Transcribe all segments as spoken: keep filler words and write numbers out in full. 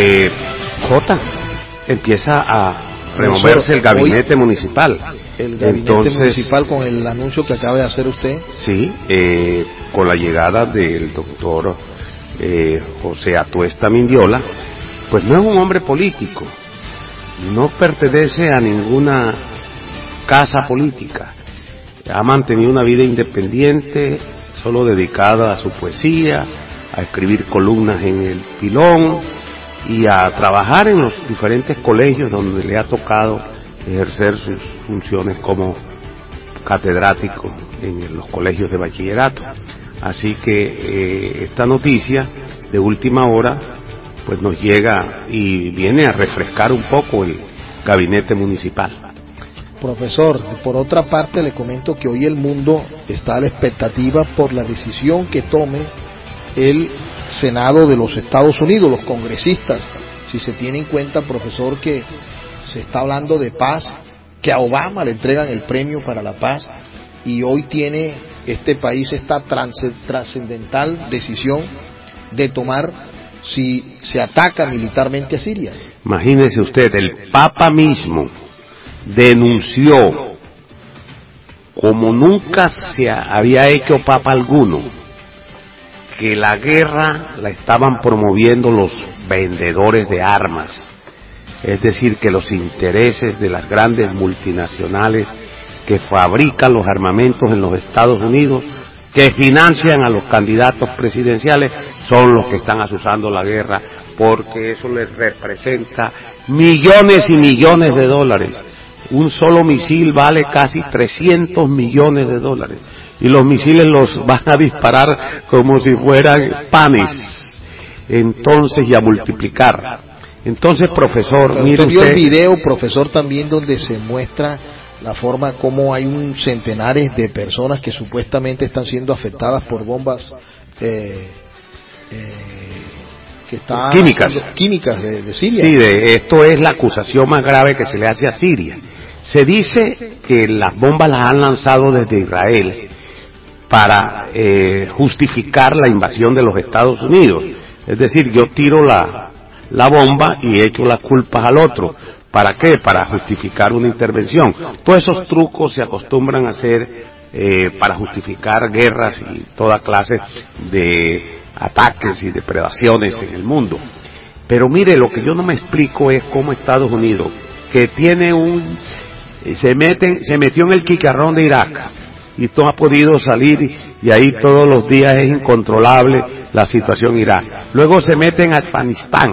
Eh, Jota, empieza a removerse el gabinete hoy, municipal. El gabinete Entonces, municipal con el anuncio que acaba de hacer usted. Sí, eh, con la llegada del doctor eh, José Atuesta Mindiola, pues no es un hombre político, no pertenece a ninguna casa política, ha mantenido una vida independiente, solo dedicada a su poesía, a escribir columnas en el Pilón y a trabajar en los diferentes colegios donde le ha tocado ejercer sus funciones como catedrático en los colegios de bachillerato. Así que eh, esta noticia de última hora pues nos llega y viene a refrescar un poco el gabinete municipal. Profesor, por otra parte le comento que hoy el mundo está a la expectativa por la decisión que tome el Senado de los Estados Unidos, los congresistas, si se tiene en cuenta, profesor, que se está hablando de paz, que a Obama le entregan el premio para la paz, y hoy tiene este país esta trascendental decisión de tomar si se ataca militarmente a Siria. Imagínese usted, el Papa mismo denunció, como nunca se había hecho Papa alguno, que la guerra la estaban promoviendo los vendedores de armas, es decir, que los intereses de las grandes multinacionales que fabrican los armamentos en los Estados Unidos, que financian a los candidatos presidenciales, son los que están azuzando la guerra, porque eso les representa millones y millones de dólares. Un solo misil vale casi trescientos millones de dólares, y los misiles los van a disparar como si fueran panes, entonces, y a multiplicar. Entonces, profesor, Pero mire usted vio usted, el video, profesor, también donde se muestra la forma como hay un centenares de personas que supuestamente están siendo afectadas por bombas eh, eh, que están químicas, químicas de, de Siria. Sí, de, esto es la acusación más grave que se le hace a Siria. Se dice que las bombas las han lanzado desde Israel para eh, justificar la invasión de los Estados Unidos. Es decir, yo tiro la, la bomba y echo las culpas al otro. ¿Para qué? Para justificar una intervención. Todos esos trucos se acostumbran a hacer eh, para justificar guerras y toda clase de ataques y depredaciones en el mundo. Pero mire, lo que yo no me explico es cómo Estados Unidos, que tiene un... se meten, se metió en el chicharrón de Irak y no ha podido salir, y ahí todos los días es incontrolable la situación en Irak. Luego se mete en Afganistán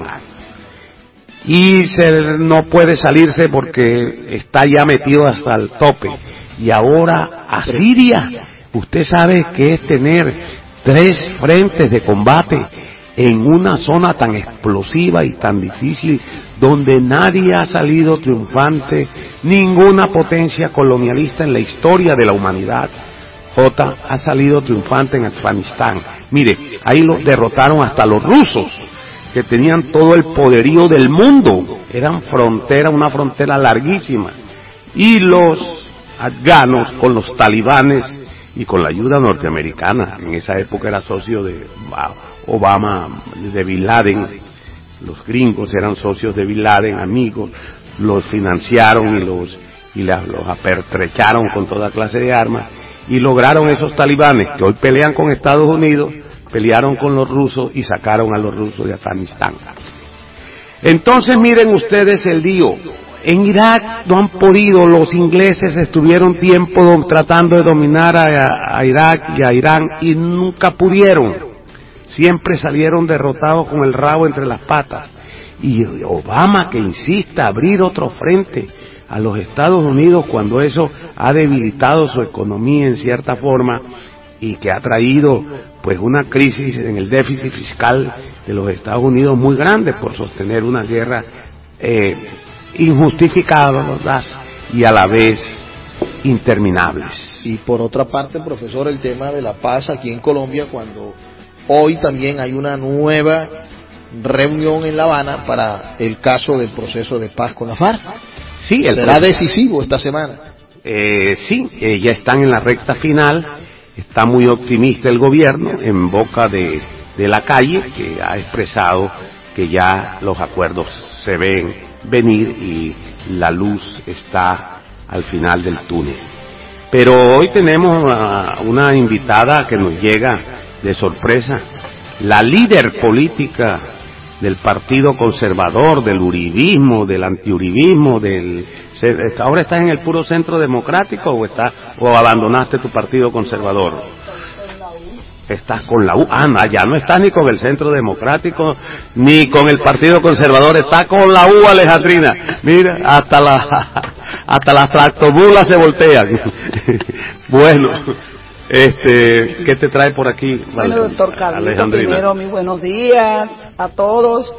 y se, no puede salirse porque está ya metido hasta el tope. Y ahora a Siria, usted sabe que es tener tres frentes de combate en una zona tan explosiva y tan difícil, donde nadie ha salido triunfante, ninguna potencia colonialista en la historia de la humanidad, J, ha salido triunfante en Afganistán. Mire, ahí los derrotaron hasta los rusos, que tenían todo el poderío del mundo, eran frontera, una frontera larguísima, y los afganos con los talibanes y con la ayuda norteamericana, en esa época era socio de Obama, de Bin Laden, los gringos eran socios de Bin Laden, amigos, los financiaron y los y la, los apertrecharon con toda clase de armas, y lograron esos talibanes que hoy pelean con Estados Unidos, pelearon con los rusos y sacaron a los rusos de Afganistán. Entonces miren ustedes el lío. En Irak no han podido, los ingleses estuvieron tiempo tratando de dominar a, a Irak y a Irán y nunca pudieron. Siempre salieron derrotados con el rabo entre las patas. Y Obama, que insiste a abrir otro frente a los Estados Unidos cuando eso ha debilitado su economía en cierta forma y que ha traído pues una crisis en el déficit fiscal de los Estados Unidos muy grande por sostener una guerra eh, injustificadas y a la vez interminables. Y por otra parte, profesor, el tema de la paz aquí en Colombia, cuando hoy también hay una nueva reunión en La Habana para el caso del proceso de paz con la FARC. Sí, el será decisivo esta semana. Eh, sí, eh, ya están en la recta final, está muy optimista el gobierno en boca de, de la calle, que ha expresado que ya los acuerdos se ven venir y la luz está al final del túnel. Pero hoy tenemos uh, una invitada que nos llega de sorpresa, la líder política del Partido Conservador, del uribismo, del antiuribismo, del... ¿Ahora estás en el puro centro democrático o estás, o abandonaste tu Partido Conservador? Estás con la U. Ah, no, ya no estás ni con el Centro Democrático, ni con el Partido Conservador, estás con la U, Alejandrina. Mira, hasta la, hasta las tractobulas se voltean. Bueno, este, ¿qué te trae por aquí? Bueno, doctor Carlito, primero mis buenos días a todos.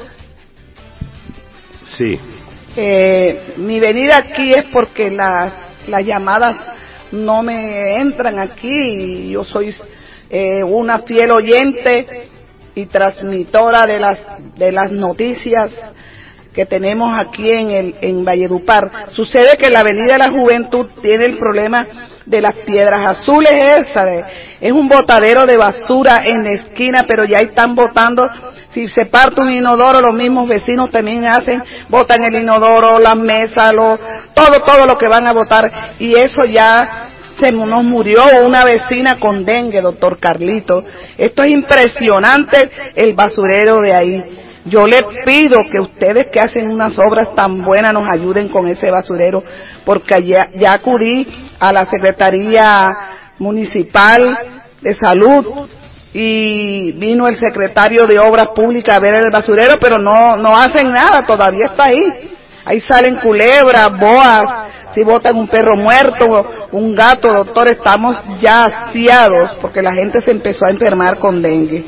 Sí. Eh, mi venida aquí es porque las, las llamadas no me entran aquí y yo soy Eh, una fiel oyente y transmitora de las de las noticias que tenemos aquí en el en Valledupar. Sucede que la Avenida de la Juventud tiene el problema de las piedras azules, esa de, es un botadero de basura en la esquina, pero ya están botando. Si se parte un inodoro, los mismos vecinos también hacen, botan el inodoro, las mesas, lo, todo todo lo que van a botar, y eso ya se nos murió una vecina con dengue, doctor Carlito. Esto es impresionante, el basurero de ahí. Yo les pido que ustedes que hacen unas obras tan buenas nos ayuden con ese basurero, porque ya, ya acudí a la Secretaría Municipal de Salud y vino el secretario de Obras Públicas a ver el basurero, pero no, no hacen nada, todavía está ahí. Ahí salen culebras, boas, si botan un perro muerto, un gato, doctor, estamos ya hastiados porque la gente se empezó a enfermar con dengue.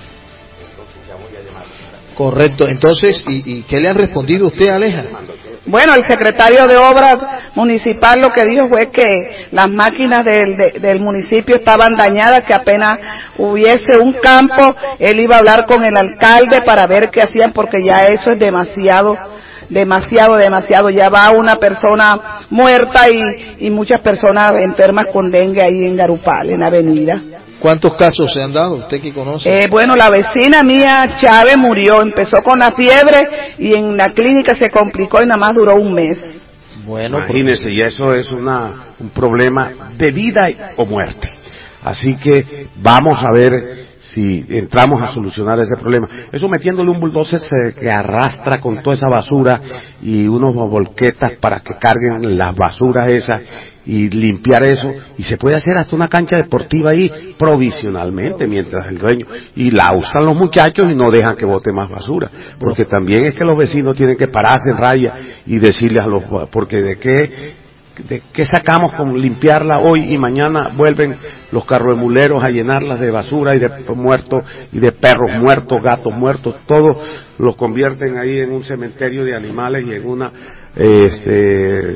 Correcto, entonces, ¿y, y qué le han respondido usted, Aleja? Bueno, el secretario de Obras Municipal lo que dijo fue que las máquinas del, de, del municipio estaban dañadas, que apenas hubiese un campo, él iba a hablar con el alcalde para ver qué hacían, porque ya eso es demasiado demasiado, demasiado, ya va una persona muerta y, y muchas personas enfermas con dengue ahí en Garupal, en la avenida. ¿Cuántos casos se han dado, usted que conoce? Eh, bueno, la vecina mía, Chávez, murió, empezó con la fiebre y en la clínica se complicó y nada más duró un mes. Bueno, imagínese, y eso es una, un problema de vida o muerte. Así que vamos a ver si entramos a solucionar ese problema. Eso metiéndole un bulldozer se, que arrastra con toda esa basura y unos volquetas para que carguen las basuras esas y limpiar eso, y se puede hacer hasta una cancha deportiva ahí provisionalmente mientras el dueño, y la usan los muchachos y no dejan que bote más basura, porque también es que los vecinos tienen que pararse en raya y decirles a los, porque de qué ¿de qué sacamos con limpiarla hoy y mañana vuelven los carroemuleros a llenarlas de basura y de muertos y de perros muertos, gatos muertos, todo los convierten ahí en un cementerio de animales y en una este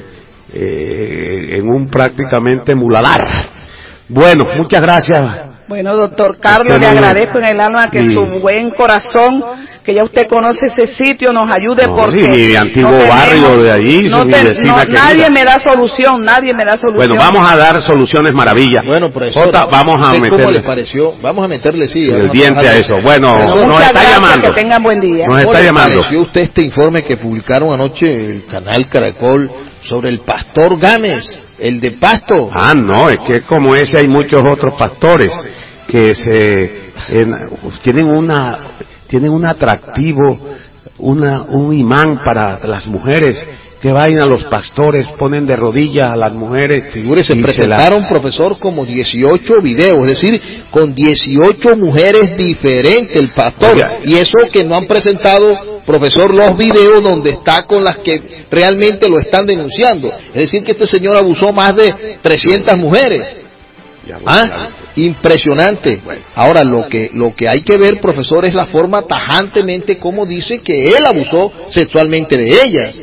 eh, en un prácticamente muladar. Bueno, muchas gracias. Bueno, doctor Carlos, le agradezco en el alma que sí. Su buen corazón, que ya usted conoce ese sitio, nos ayude, no, porque... Sí, mi antiguo no barrio de allí, no mi te, vecina no, nadie me da solución, nadie me da solución. Bueno, vamos a dar soluciones maravillas. Bueno, profesor, Jota, vamos a meterle... ¿Cómo le pareció? Vamos a meterle, sí. El diente a eso. Bueno, bueno nos está gracias, llamando. Que tengan buen día. Nos está ¿Cómo llamando. le pareció usted este informe que publicaron anoche el canal Caracol sobre el pastor Gámez, el de Pasto? Ah, no, es que como ese hay muchos otros pastores que se en, tienen una tienen un atractivo, una un imán para las mujeres, que vayan a los pastores, ponen de rodillas a las mujeres. Figúrese, presentaron, la... profesor, como dieciocho videos, es decir, con dieciocho mujeres diferentes el pastor. Oiga. Y eso que no han presentado, profesor, los videos donde está con las que realmente lo están denunciando. Es decir, que este señor abusó más de trescientas mujeres. Ah, impresionante. Ahora, lo que lo que hay que ver, profesor, es la forma tajantemente como dice que él abusó sexualmente de ellas.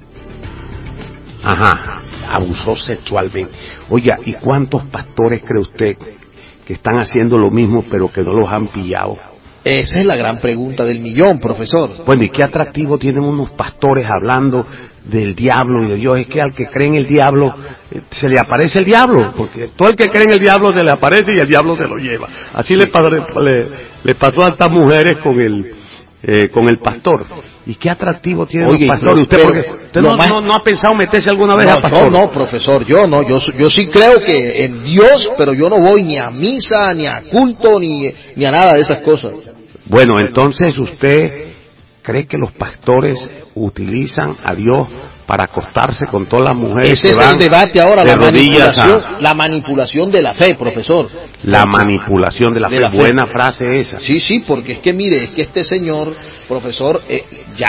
Ajá, abusó sexualmente. Oiga, ¿y cuántos pastores cree usted que están haciendo lo mismo pero que no los han pillado? Esa es la gran pregunta del millón, profesor. Bueno, ¿y qué atractivo tienen unos pastores hablando del diablo y de Dios? Es que al que cree en el diablo eh, se le aparece el diablo, porque todo el que cree en el diablo se le aparece y el diablo se lo lleva. Así sí. le, le, le pasó a estas mujeres con el eh, con el pastor. ¿Y qué atractivo tiene Oye, el pastor? pero, ¿Usted, pero, porque, usted no, más, no, no ha pensado meterse alguna vez no, a pastor? No, no, profesor, yo no, yo, yo sí creo que en Dios, pero yo no voy ni a misa, ni a culto, ni, ni a nada de esas cosas. Bueno, entonces usted cree que los pastores utilizan a Dios para acostarse con todas las mujeres. Ese que es van el debate ahora, de la rodillas manipulación, a... la manipulación de la fe, profesor. La manipulación de la, de fe. la fe. Buena frase esa. Sí, sí, porque es que mire, es que este señor, profesor, eh,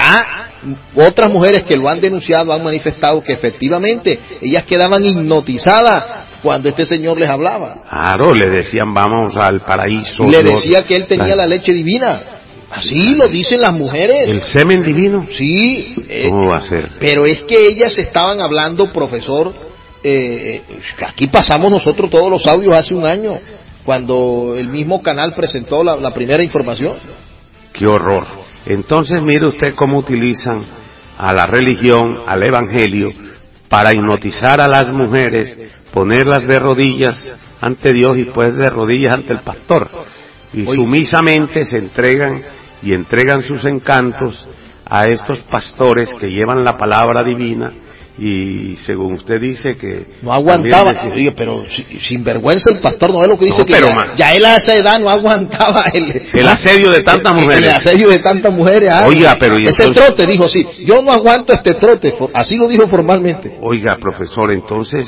ya otras mujeres que lo han denunciado han manifestado que efectivamente ellas quedaban hipnotizadas cuando este señor les hablaba. Claro, le decían vamos al paraíso. Le Dios, decía que él tenía la, la leche divina. Así lo dicen las mujeres. ¿El semen divino? Sí. Eh, ¿Cómo va a ser? Pero es que ellas estaban hablando, profesor, eh, aquí pasamos nosotros todos los audios hace un año, cuando el mismo canal presentó la, la primera información. ¡Qué horror! Entonces mire usted cómo utilizan a la religión, al evangelio, para hipnotizar a las mujeres, ponerlas de rodillas ante Dios y pues de rodillas ante el pastor. Y Oye, sumisamente se entregan y entregan sus encantos a estos pastores que llevan la palabra divina y según usted dice que no aguantaba, decía, oye, pero si, sin vergüenza el pastor no es lo que dice, no, que pero ya, ya él a esa edad no aguantaba el, el asedio de tantas mujeres. El asedio de tantas mujeres. Ah, oiga, pero ese entonces, trote dijo, sí, yo no aguanto este trote, así lo dijo formalmente. Oiga, profesor, entonces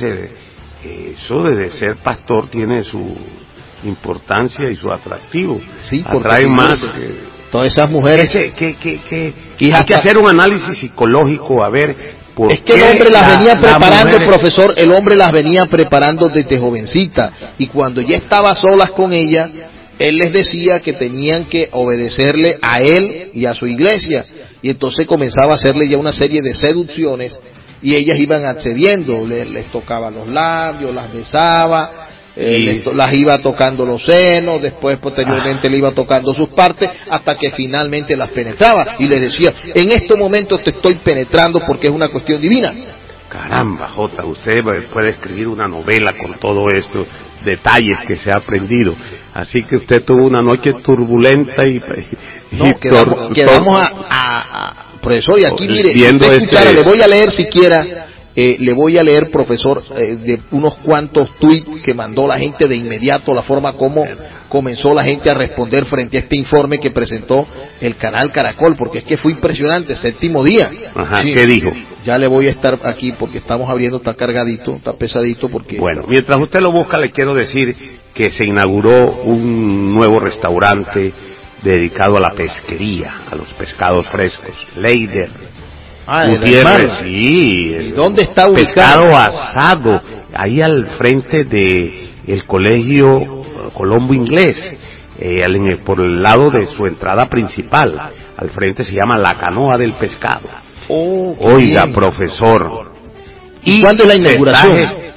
eh, eso de ser pastor tiene su importancia y su atractivo. Sí, atrae más que todas esas mujeres que, que, que, que hay hasta, que hacer un análisis psicológico a ver por es que el hombre las venía la, preparando, la profesor, el hombre las venía preparando desde jovencita y cuando ya estaba solas con ella, él les decía que tenían que obedecerle a él y a su iglesia y entonces comenzaba a hacerle ya una serie de seducciones y ellas iban accediendo, les, les tocaba los labios, las besaba. Eh, y... las iba tocando los senos, después posteriormente ah. le iba tocando sus partes, hasta que finalmente las penetraba y les decía, en estos momentos te estoy penetrando porque es una cuestión divina. Caramba, Jota, usted puede escribir una novela con todo estos detalles que se ha aprendido, así que usted tuvo una noche turbulenta y, y no, quedamos, tor, quedamos tor, a, a, a profesor, y aquí mire, viendo usted escuchara, este... le voy a leer siquiera Eh, le voy a leer, profesor, eh, de unos cuantos tuits que mandó la gente de inmediato, la forma como comenzó la gente a responder frente a este informe que presentó el canal Caracol, porque es que fue impresionante, séptimo día. Ajá, sí, ¿qué dijo? Ya le voy a estar aquí porque estamos abriendo, está cargadito, está pesadito porque... Bueno, mientras usted lo busca, le quiero decir que se inauguró un nuevo restaurante dedicado a la pesquería, a los pescados frescos, Leider. Ah, Gutiérrez, sí. ¿Y dónde está ubicado? Pescado asado, ahí al frente de el colegio Colombo Inglés, eh, por el lado de su entrada principal, al frente se llama La Canoa del Pescado. Oh, Oiga, bien. Profesor. ¿Y, ¿Y cuándo es la inauguración?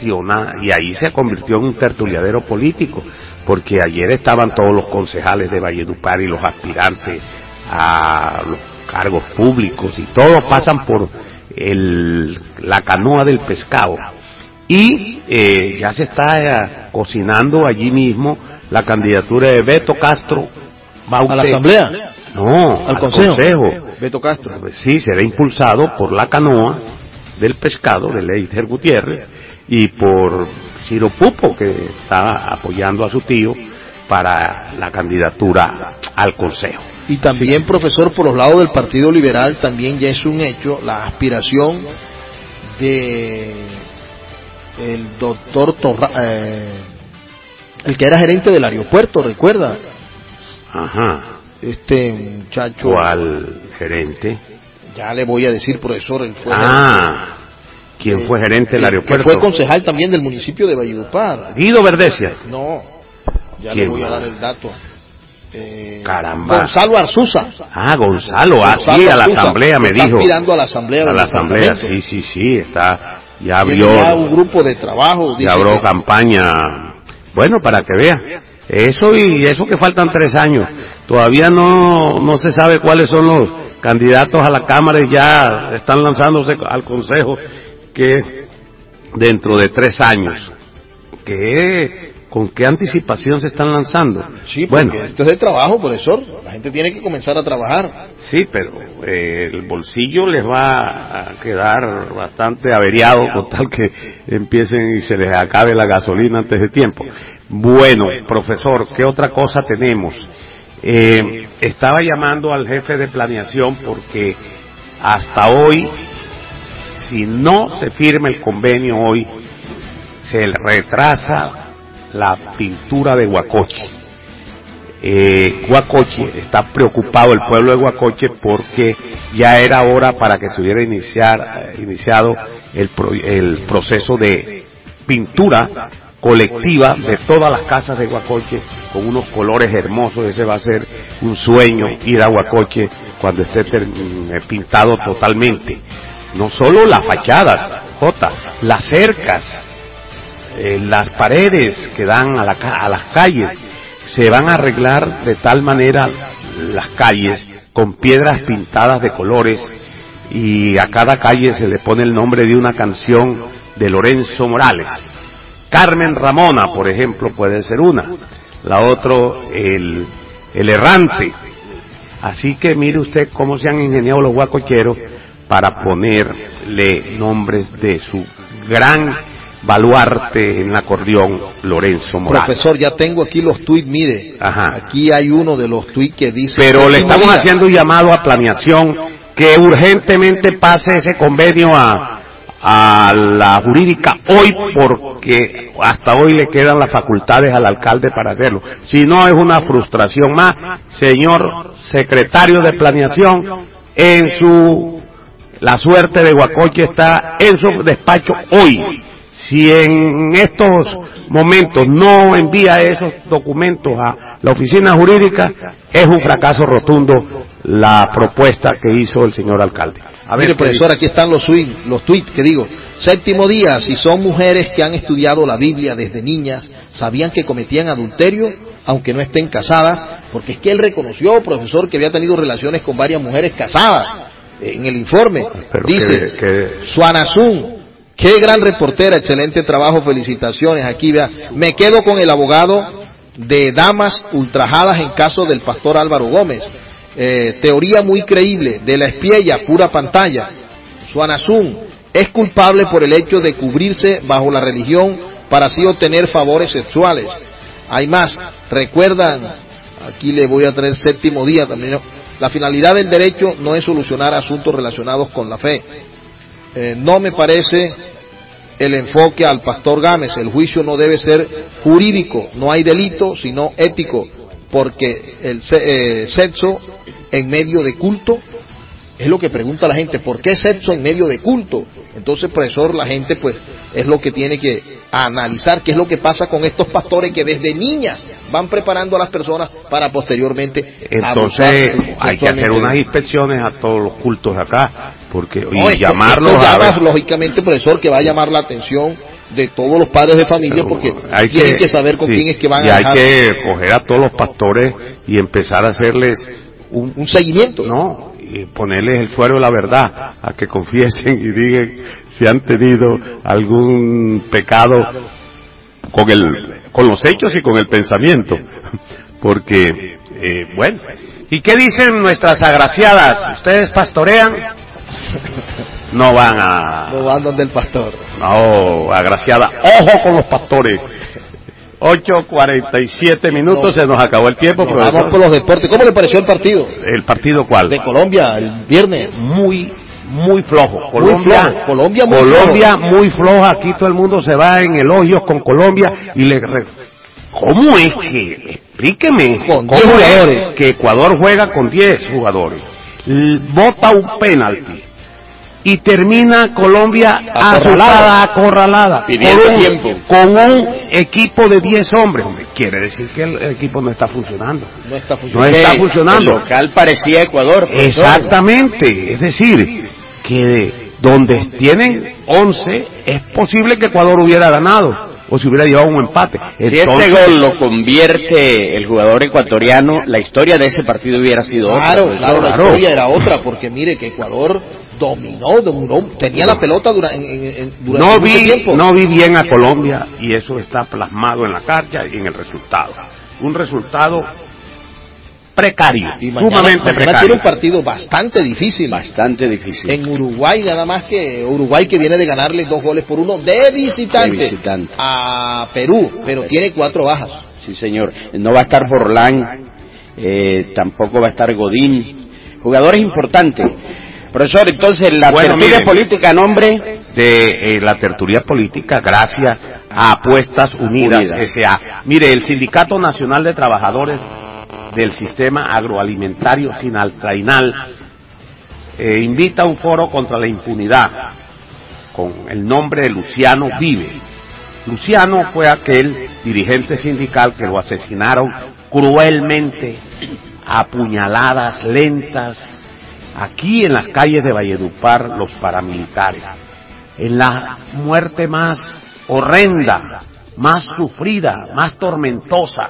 Y ahí se convirtió en un tertuliadero político, porque ayer estaban todos los concejales de Valledupar y los aspirantes a los cargos públicos y todos pasan por el, la canoa del pescado y eh, ya se está eh, cocinando allí mismo la candidatura de Beto Castro Baute. ¿A la asamblea? No, al, al consejo. consejo Beto Castro. Sí, será impulsado por la canoa del pescado de Leider Gutiérrez y por Ciro Pupo, que está apoyando a su tío para la candidatura al consejo. Y también, sí, profesor, por los lados del Partido Liberal también ya es un hecho la aspiración de el doctor Torra, eh, el que era gerente del aeropuerto, ¿recuerda? Ajá. Este muchacho. ¿Cuál gerente? Ya le voy a decir, profesor, él fue Ah, gerente. ¿Quién eh, fue gerente del aeropuerto? Que fue concejal también del municipio de Valledupar. Guido Verdecia. No, ya le voy a dar el dato. Eh, Caramba. Gonzalo Arzuza. Ah, Gonzalo, así ah, a la asamblea me está dijo. Está aspirando a la asamblea. A la asamblea, sí, sí, sí, está, ya abrió. Ya un grupo de trabajo. Ya abrió que... campaña. Bueno, para que vea. Eso y eso que faltan tres años. Todavía no, no se sabe cuáles son los candidatos a la Cámara y ya están lanzándose al Consejo que dentro de tres años. Que ¿Con qué anticipación se están lanzando? Sí, porque bueno, esto es de trabajo, profesor. La gente tiene que comenzar a trabajar. Sí, pero eh, el bolsillo les va a quedar bastante averiado con tal que empiecen y se les acabe la gasolina antes de tiempo. Bueno, profesor, ¿qué otra cosa tenemos? Eh, estaba llamando al jefe de planeación porque hasta hoy, si no se firma el convenio hoy, se retrasa la pintura de Huacoche. Eh, Huacoche, está preocupado el pueblo de Huacoche porque ya era hora para que se hubiera iniciar, iniciado el, pro, el proceso de pintura colectiva de todas las casas de Huacoche con unos colores hermosos. Ese va a ser un sueño, ir a Huacoche cuando esté ter, pintado totalmente. No solo las fachadas, Jota, las cercas, Eh, las paredes que dan a, la, a las calles, se van a arreglar de tal manera las calles con piedras pintadas de colores, y a cada calle se le pone el nombre de una canción de Lorenzo Morales. Carmen Ramona, por ejemplo, puede ser una. La otra, el, el errante. Así que mire usted cómo se han ingeniado los huacocheros para ponerle nombres de su gran baluarte en el acordeón, Lorenzo Morales. Profesor, ya tengo aquí los tuits, mire. Ajá. Aquí hay uno de los tuits que dice... Pero le estamos día. haciendo un llamado a planeación que urgentemente pase ese convenio a, a la jurídica hoy, porque hasta hoy le quedan las facultades al alcalde para hacerlo. Si no, es una frustración más. Señor secretario de planeación, en su... la suerte de Huacoche está en su despacho hoy. Si en estos momentos no envía esos documentos a la oficina jurídica, es un fracaso rotundo la propuesta que hizo el señor alcalde. A ver, mire, profesor, dice. Aquí están los tweets, los tweets que digo. Séptimo día, si son mujeres que han estudiado la Biblia desde niñas, sabían que cometían adulterio, aunque no estén casadas, porque es que él reconoció, profesor, que había tenido relaciones con varias mujeres casadas. En el informe Pero dice, que, que... Suanazún, qué gran reportera, excelente trabajo, felicitaciones. Aquí vea, me quedo con el abogado de damas ultrajadas en caso del pastor Álvaro Gómez. Eh, teoría muy creíble, de la espiella, pura pantalla. Suanazún es culpable por el hecho de cubrirse bajo la religión para así obtener favores sexuales. Hay más, recuerdan, aquí le voy a traer séptimo día también, ¿no? La finalidad del derecho no es solucionar asuntos relacionados con la fe. Eh, no me parece el enfoque al pastor Gámez. El juicio no debe ser jurídico, no hay delito sino ético, porque el eh, sexo en medio de culto es lo que pregunta la gente. ¿Por qué sexo en medio de culto? Entonces, profesor, la gente pues es lo que tiene que analizar qué es lo que pasa con estos pastores que desde niñas van preparando a las personas para posteriormente. Entonces hay que hacer unas inspecciones a todos los cultos acá, porque y no, llamarlos esto a llama, ver. lógicamente, profesor, que va a llamar la atención de todos los padres de familia, porque hay tienen que, que saber con sí, quién es que van y a hay dejar. que coger a todos los pastores y empezar a hacerles un, un seguimiento, no, y ponerles el suero de la verdad, a que confiesen y digan si han tenido algún pecado con el con los hechos y con el pensamiento, porque eh, bueno. ¿Y qué dicen nuestras agraciadas? ¿Ustedes pastorean? No van a... No van donde el pastor. No, agraciada, ojo con los pastores. ocho cuarenta y siete minutos, no, se nos acabó el tiempo. No, vamos por los deportes. ¿Cómo le pareció el partido? ¿El partido cuál? De Colombia, el viernes. Muy, muy flojo. Colombia, muy flojo. Colombia, muy, Colombia flojo. muy floja. Aquí todo el mundo se va en elogios con Colombia y le... ¿Cómo es que? Explíqueme. Con ¿Cómo diez jugadores. Es que Ecuador juega con diez jugadores? Bota un penalti y termina Colombia acorralada, acorralada pidiendo con un, tiempo con un equipo de diez hombres. Hombre, quiere decir que el, el equipo no está funcionando. No está funcionando. No está funcionando. El local parecía Ecuador. Exactamente. Es decir, que donde tienen once es posible que Ecuador hubiera ganado o si hubiera llevado un empate. Entonces, si ese gol lo convierte el jugador ecuatoriano, la historia de ese partido hubiera sido claro, otra. Claro, claro, la historia era otra, porque mire que Ecuador dominó, dominó tenía la pelota durante, en, en, durante no mucho vi, tiempo. No vi bien a Colombia y eso está plasmado en la cancha y en el resultado. Un resultado precario, Y mañana, sumamente mañana precario. tiene un partido bastante difícil. Bastante difícil. En Uruguay, nada más que Uruguay que viene de ganarle dos goles por uno de visitante, De visitante. a Perú, pero tiene cuatro bajas. Sí, señor. No va a estar Forlán, eh, tampoco va a estar Godín. Jugadores importantes. Profesor, entonces la Bueno, tertulia miren, política a nombre de eh, la tertulia política, gracias a Apuestas Unidas, Unidas. S A Mire, el Sindicato Nacional de Trabajadores del Sistema Agroalimentario Sinaltrainal eh, invita a un foro contra la impunidad con el nombre de Luciano Vive. Luciano fue aquel dirigente sindical que lo asesinaron cruelmente a puñaladas lentas aquí en las calles de Valledupar los paramilitares, en la muerte más horrenda, más sufrida, más tormentosa,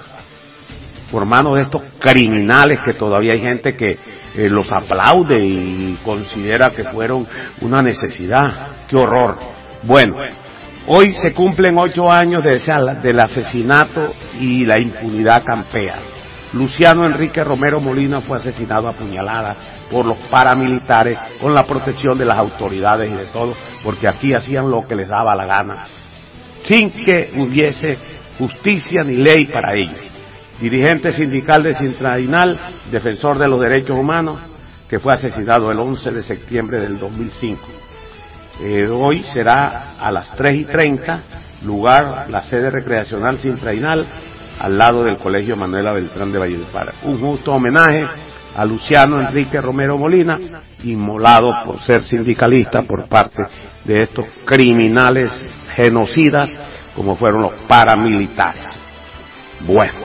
por manos de estos criminales que todavía hay gente que eh, los aplaude y considera que fueron una necesidad. ¡Qué horror! Bueno, hoy se cumplen ocho años de ese, del asesinato y la impunidad campea. Luciano Enrique Romero Molina fue asesinado a puñaladas por los paramilitares con la protección de las autoridades y de todo, porque aquí hacían lo que les daba la gana, sin que hubiese justicia ni ley para ellos. Dirigente sindical de Sintrainal, defensor de los derechos humanos, que fue asesinado el once de septiembre del dos mil cinco. Eh, hoy será a las tres y treinta, lugar la sede recreacional Sintrainal, al lado del Colegio Manuela Beltrán de Valledupar. Un justo homenaje a Luciano Enrique Romero Molina, inmolado por ser sindicalista por parte de estos criminales genocidas como fueron los paramilitares. Bueno.